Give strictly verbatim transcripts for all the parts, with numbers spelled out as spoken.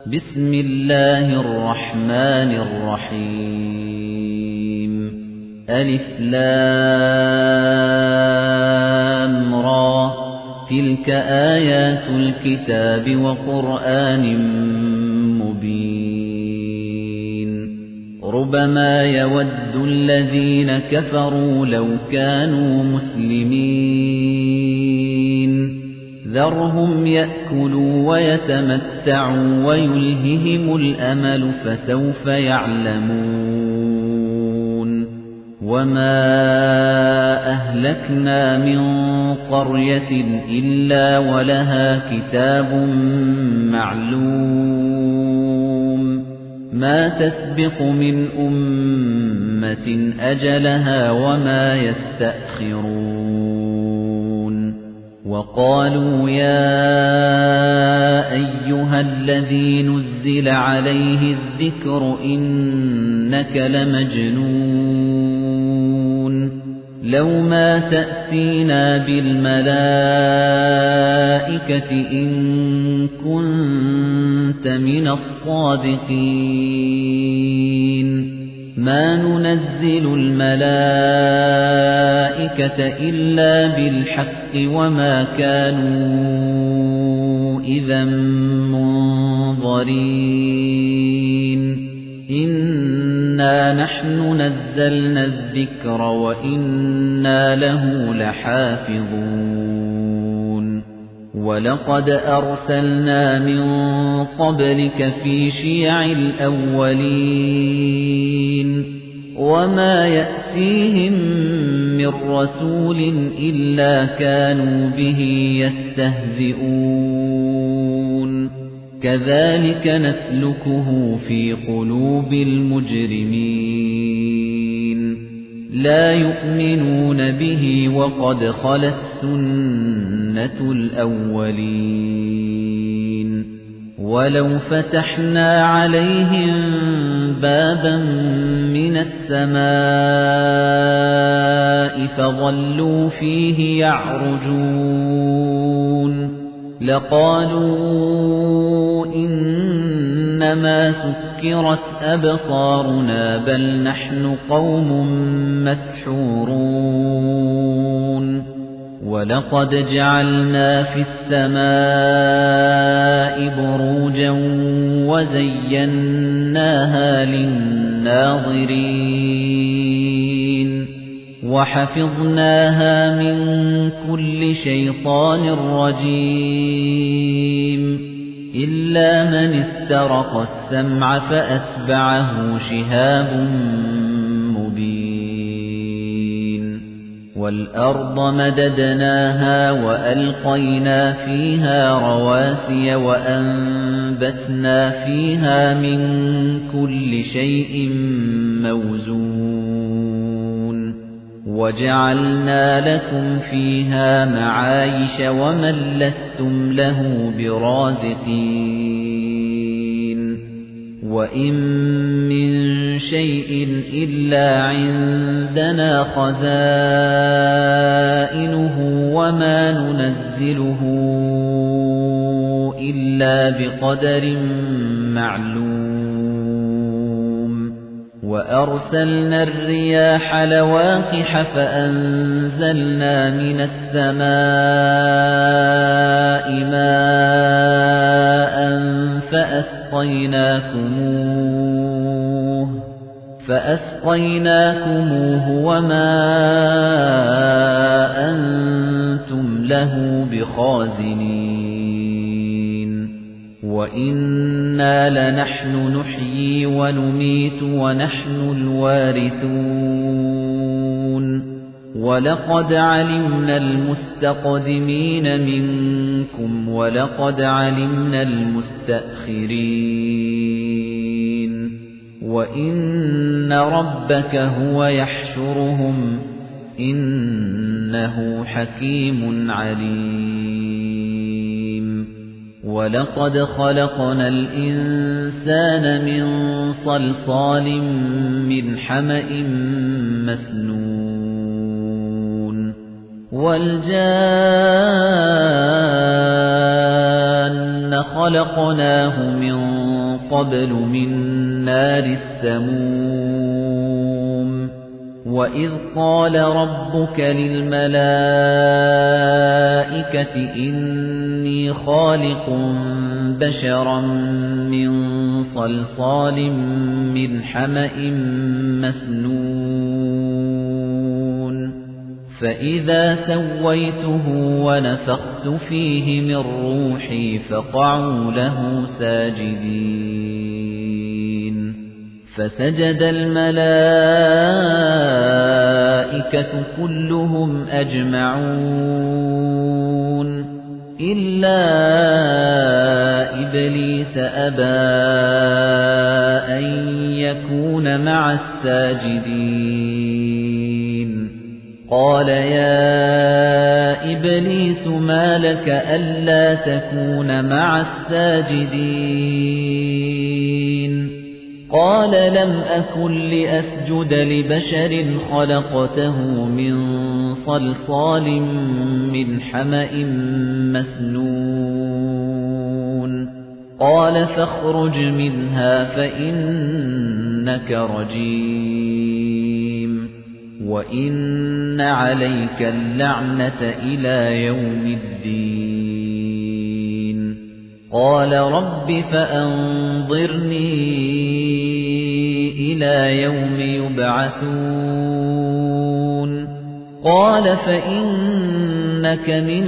بسم الله الرحمن الرحيم ألف لام را تلك آيات الكتاب وقرآن مبين ربما يود الذين كفروا لو كانوا مسلمين ذرهم يأكلوا ويتمتعوا ويلههم الأمل فسوف يعلمون وما أهلكنا من قرية إلا ولها كتاب معلوم ما تسبق من أمة أجلها وما يستأخرون وقالوا يا أيها الذي نزل عليه الذكر إنك لمجنون لو ما تأتينا بالملائكة إن كنت من الصادقين ما ننزل الملائكة إلا بالحق وما كانوا إذا منظرين إنا نحن نزلنا الذكر وإنا له لحافظون ولقد أرسلنا من قبلك في شيع الأولين وما يأتيهم من رسول إلا كانوا به يستهزئون كذلك نسلكه في قلوب المجرمين لا يؤمنون به وقد خلت سنة الأولين ولو فتحنا عليهم بابا من السماء فظلوا فيه يعرجون لقالوا إنما سكرت أبصارنا بل نحن قوم مسحورون ولقد جعلنا في السماء بروجا وزيناها للناظرين وحفظناها من كل شيطان رجيم إلا من استرق السمع فأتبعه شهاب وَالْأَرْضَ مَدَدْنَاهَا وَأَلْقَيْنَا فِيهَا رَوَاسِيَ وَأَنبَتْنَا فِيهَا مِن كُلِّ شَيْءٍ مَّوْزُونٍ وَجَعَلْنَا لَكُمْ فِيهَا مَعَايِشَ وَمَن لَّسْتُمْ لَهُ بِرَازِقِينَ وَإِن مِّن شَيْءٍ إِلَّا عِندَنَا خَزَائِنُهُ وَمَا نُنَزِّلُهُ إِلَّا بِقَدَرٍ مَّعْلُومٍ وَأَرْسَلْنَا الرِّيَاحَ لَوَاقِحَ فَأَنزَلْنَا مِنَ السَّمَاءِ مَاءً فَأَسْقَيْنَاكُمُوهُ فَأَسْقَيْنَاكُمُوهُ وَمَا أَنتُمْ لَهُ بِخَازِنِينَ وَإِنَّا لَنَحْنُ نُحْيِي وَنُمِيتُ وَنَحْنُ الْوَارِثُونَ وَلَقَدْ عَلِمْنَا الْمُسْتَقْدِمِينَ مِنكُمْ وَلَقَدْ عَلِمْنَا الْمُسْتَأْخِرِينَ وَإِنَّ رَبَّكَ هُوَ يَحْشُرُهُمْ إِنَّهُ حَكِيمٌ عَلِيمٌ وَلَقَدْ خَلَقْنَا الْإِنسَانَ مِنْ صَلْصَالٍ مِنْ حَمَإٍ مَسْنُونٍ وَالْجَانَّ كَمَا خَلَقْنَاهُ مِن قَبْلُ مِن نَّارِ السَّمُومِ وَإِذْ قَالَ رَبُّكَ لِلْمَلَائِكَةِ إِنِّي خَالِقٌ بَشَرًا مِّن صَلْصَالٍ مِّنْ حَمَإٍ مَّسْنُونٍ فَإِذَا سَوَّيْتُهُ وَنَفَخْتُ فِيهِ مِن رُّوحِي فَقَعُوا لَهُ سَاجِدِينَ فَسَجَدَ الْمَلَائِكَةُ كُلُّهُمْ أَجْمَعُونَ إِلَّا إِبْلِيسَ أَبَىٰ أَن يَكُونَ مَعَ السَّاجِدِينَ قَالَ يَا إِبْلِيسُ مَا لَكَ أَلَّا تَكُونَ مَعَ السَّاجِدِينَ قَالَ لَمْ أَكُن لِّأَسْجُدَ لِبَشَرٍ خَلَقْتَهُ مِن صَلْصَالٍ مِّنْ حَمَإٍ مَّسْنُونٍ قَالَ فَاخْرُجْ مِنْهَا فَإِنَّكَ رَجِيمٌ وَإِنَّ عَلَيْكَ اللَّعْنَةَ إِلَى يَوْمِ الدِّينِ قَالَ رَبِّ فَأَنظِرْنِي إِلَى يَوْمِ يُبْعَثُونَ قَالَ فَإِنَّكَ مِنَ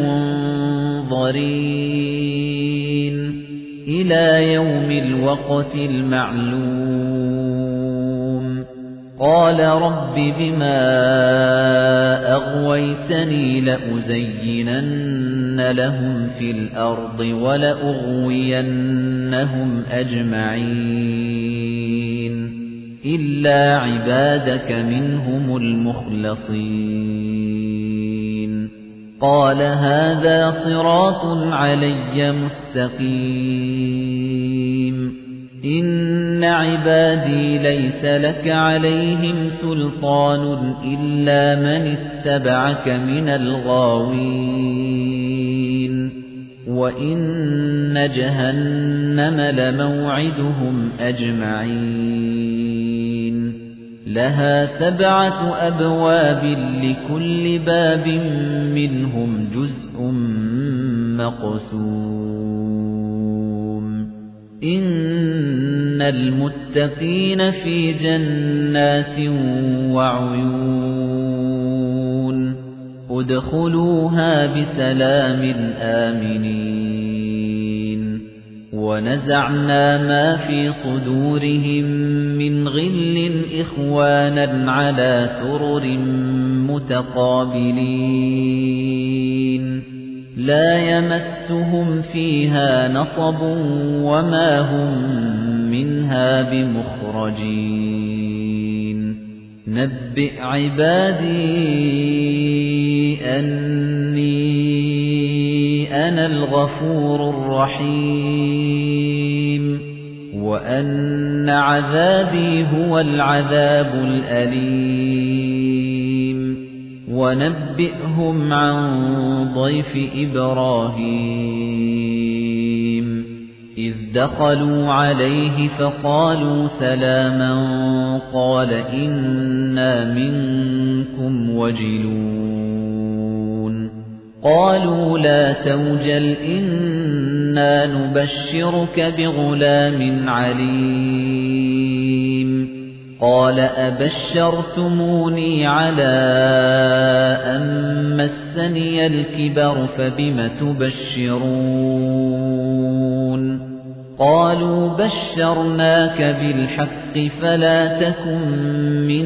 الْمُنظَرِينَ إِلَى يَوْمِ الْوَقْتِ الْمَعْلُومِ قَالَ رَبِّ بِمَا أَغْوَيْتَنِي لَأُزَيِّنَنَّ لَهُمْ فِي الْأَرْضِ وَلَأُغْوِيَنَّهُمْ أَجْمَعِينَ إِلَّا عِبَادَكَ مِنْهُمُ الْمُخْلَصِينَ قَالَ هَذَا صِرَاطٌ عَلَيَّ مُسْتَقِيمٌ إِنَّ عِبَادِي لَيْسَ لَكَ عَلَيْهِمْ سُلْطَانٌ إِلَّا مَنِ اتَّبَعَكَ مِنَ الْغَاوِينَ وَإِنَّ جَهَنَّمَ لَمَوْعِدُهُمْ أَجْمَعِينَ لَهَا سَبْعَةُ أَبْوَابٍ لِكُلِّ بَابٍ مِنْهُمْ جُزْءٌ مَقْسُومٌ إِنَّ الْمُتَّقِينَ فِي جَنَّاتٍ وَعُيُونٍ ادْخُلُوهَا بِسَلَامٍ آمِنِينَ وَنَزَعْنَا مَا فِي صُدُورِهِم مِّنْ غِلٍّ إِخْوَانًا عَلَى سُرُرٍ مُتَقَابِلِينَ لَا يَمَسُّهُمْ فِيهَا نَصَبٌ وَمَا هُمْ مِنْهَا بِمُخْرَجِينَ نَبِّئْ عِبَادِي أَنِّي أَنَا الْغَفُورُ الرَّحِيمُ وَأَنَّ عَذَابِي هُوَ الْعَذَابُ الْأَلِيمُ وَنَبِّئْهُمْ عَن ضَيْفِ إِبْرَاهِيمَ إِذْ دَخَلُوا عَلَيْهِ فَقَالُوا سَلَامًا قَالَ إِنَّا مِنكُمْ وَجِلُونَ قَالُوا لَا تَوْجَلْ إِنَّا نُبَشِّرُكَ بِغُلَامٍ عَلِيمٍ قَالَ أَبَشَّرْتُمُونِي عَلَىٰ أَن مَّسَّنِيَ الْكِبَرُ فَبِمَ تُبَشِّرُونَ قَالُوا بَشَّرْنَاكَ بِالْحَقِّ فَلَا تَكُن مِّنَ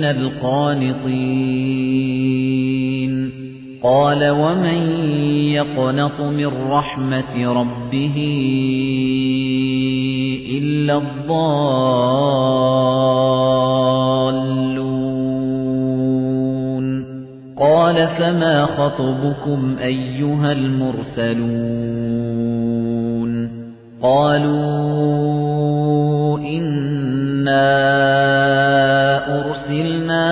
الْقَانِطِينَ قَالَ وَمَن يَقْنَطُ مِن رَّحْمَةِ رَبِّهِ إِلَّا الضَّالُّونَ قَالَ فَمَا خَطْبُكُمْ أَيُّهَا الْمُرْسَلُونَ قَالُوا إِنَّا أُرْسِلْنَا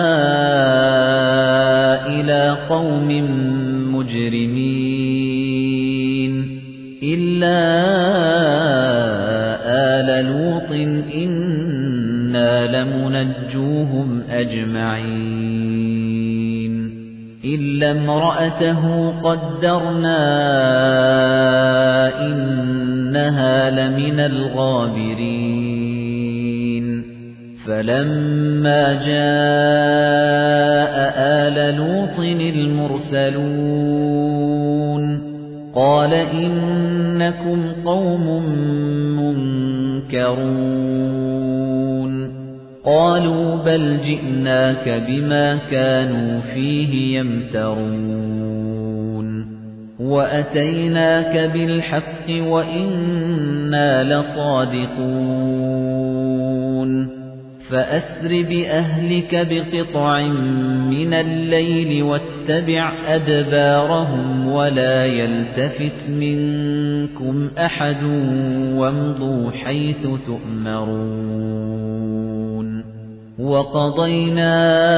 إِلَى قَوْمٍ مُجْرِمِينَ إِلَّا آلَ لُوطٍ إِنَّا لَمُنَجُّوهُمْ أَجْمَعِينَ إِلَّا امْرَأَتَهُ قَدَّرْنَا إِنَّهَا لَمِنَ الْغَابِرِينَ فَلَمَّا جَاءَ آلَ لُوطٍ الْمُرْسَلُونَ قَالَ إِنَّكُمْ قَوْمٌ مُنكَرُونَ قَالُوا بَلْ جِئْنَاكَ بِمَا كَانُوا فِيهِ يَمْتَرُونَ وَأَتَيْنَاكَ بِالْحَقِّ وَإِنَّا لَصَادِقُونَ فَأَسْرِ بِأَهْلِكَ بِقِطْعٍ مِنَ اللَّيْلِ وَاتَّبِعْ أَدْبَارَهُمْ وَلَا يَلْتَفِتْ مِنكُمْ أَحَدٌ وَامْضُوا حَيْثُ تُؤْمَرُونَ وَقَضَيْنَا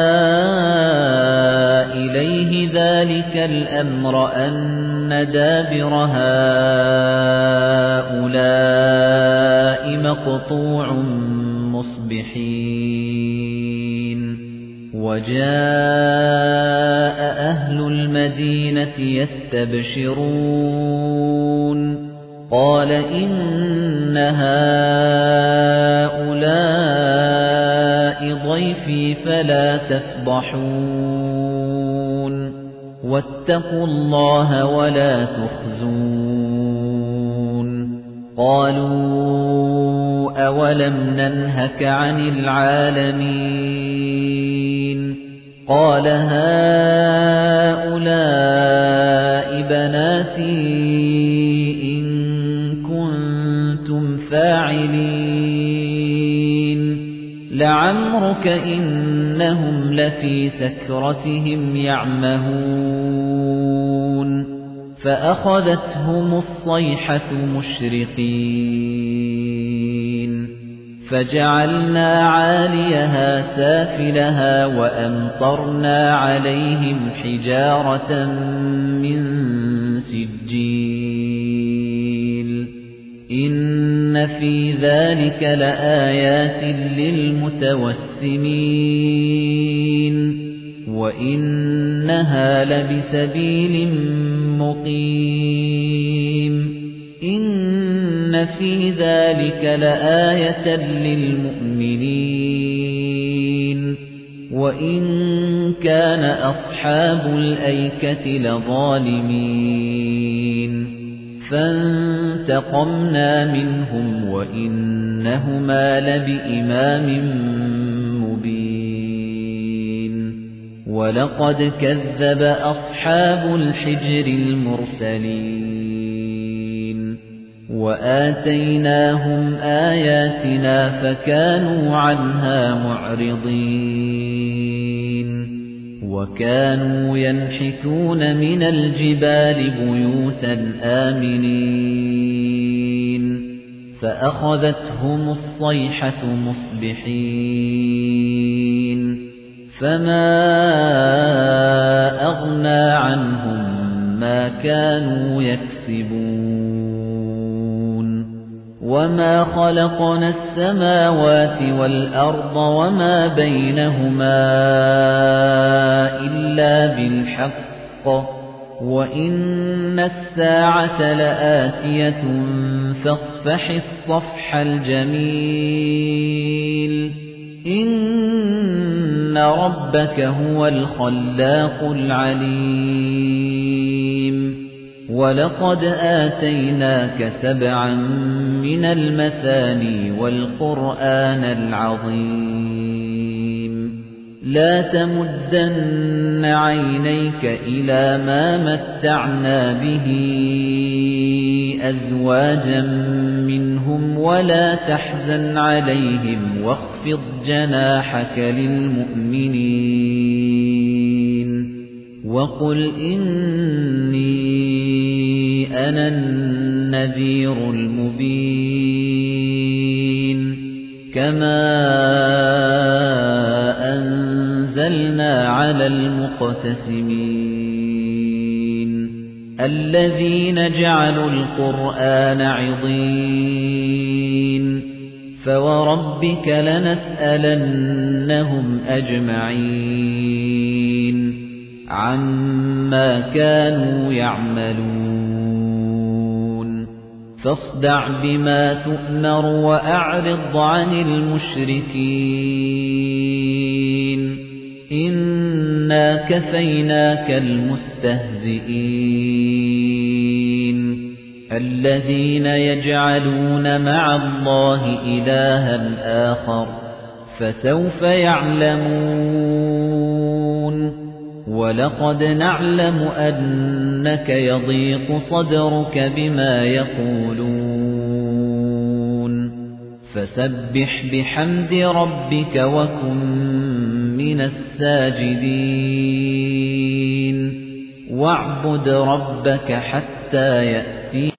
إِلَيْهِ ذَلِكَ الْأَمْرَ أَنَّ دَابِرَ هَؤُلَاءِ مَقْطُوعٌ مُصْبِحِينَ وَجَاءَ أَهْلُ الْمَدِينَةِ يَسْتَبْشِرُونَ قَالَ إِنَّ هَؤُلَاءِ ضَيْفِي فَلَا تَفْضَحُونِ وَاتَّقُوا اللَّهَ وَلَا تُخْزُونِ قَالُوا أَوَلَمْ نَنْهَكَ عَنِ الْعَالَمِينَ قَالَ هَؤُلَاءِ بَنَاتِي إِن كُنتُمْ فَاعِلِينَ لَعَمْرُكَ إِنَّهُمْ لَفِي سَكْرَتِهِمْ يَعْمَهُونَ فَأَخَذَتْهُمُ الصَّيْحَةُ مُشْرِقِينَ فَجَعَلْنَا عَالِيَهَا سَافِلَهَا وَأَمْطَرْنَا عَلَيْهِمْ حِجَارَةً مِّن سِجِّيلٍ إِنَّ فِي ذَلِكَ لَآيَاتٍ لِّلْمُتَوَسِّمِينَ وَإِنَّهَا لَبِسَبِيلٍ مُقِيمٍ إِنَّ فِي ذَلِكَ لَآيَةً لِّلْمُؤْمِنِينَ وَإِن كَانَ أَصْحَابُ الْأَيْكَةِ لَظَالِمِينَ فَانتَقَمْنَا مِنْهُمْ وَإِنَّهُمَا لَبِإِمَامٍ مُبِينٍ وَلَقَدْ كَذَّبَ أَصْحَابُ الْحِجْرِ الْمُرْسَلِينَ وَآتَيْنَاهُمْ آيَاتِنَا فَكَانُوا عَنْهَا مُعْرِضِينَ وَكَانُوا يَنْحِتُونَ مِنَ الْجِبَالِ بُيُوتًا آمِنِينَ فَأَخَذَتْهُمُ الصَّيْحَةُ مُصْبِحِينَ فَمَا أَغْنَى عَنْهُمْ مَا كَانُوا يَكْسِبُونَ وَمَا خَلَقْنَا السَّمَاوَاتِ وَالْأَرْضَ وَمَا بَيْنَهُمَا إِلَّا بِالْحَقِّ وَإِنَّ السَّاعَةَ لَآتِيَةٌ فَاصْفَحِ الصَّفْحَ الْجَمِيلَ إِنَّ رَبَّكَ هُوَ الْخَلَّاقُ الْعَلِيمُ وَلَقَدْ آتَيْنَاكَ سَبْعًا مِنَ الْمَثَانِي وَالْقُرْآنَ الْعَظِيمَ لَا تَمُدَّنَّ عَيْنَيْكَ إِلَى مَا مَتَّعْنَا بِهِ أَزْوَاجًا مِنْهُمْ وَلَا تَحْزَنْ عَلَيْهِمْ وَاخْفِضْ جَنَاحَكَ لِلْمُؤْمِنِينَ وَقُلْ إِنِّي أَنَا النَّذِيرُ الْمُبِينُ كَمَا أَنزَلْنَا عَلَى الْمُقْتَسِمِينَ الَّذِينَ جَعَلُوا الْقُرْآنَ عِضِينَ فَوَرَبِّكَ لَنَسْأَلَنَّهُمْ أَجْمَعِينَ عَمَّا كَانُوا يَعْمَلُونَ فَاصْدَعْ بِمَا تُؤْمَرُ وَأَعْرِضْ عَنِ الْمُشْرِكِينَ إِنَّا كَفَيْنَاكَ الْمُسْتَهْزِئِينَ الَّذِينَ يَجْعَلُونَ مَعَ اللَّهِ إِلَٰهًا آخَرَ فَسَوْفَ يَعْلَمُونَ وَلَقَدْ نَعْلَمُ أَنَّكَ يَضِيقُ صَدْرُكَ بِمَا يَقُولُونَ فَسَبِّحْ بِحَمْدِ رَبِّكَ وَكُن مِّنَ السَّاجِدِينَ وَاعْبُدْ رَبَّكَ حَتَّىٰ يَأْتِيَكَ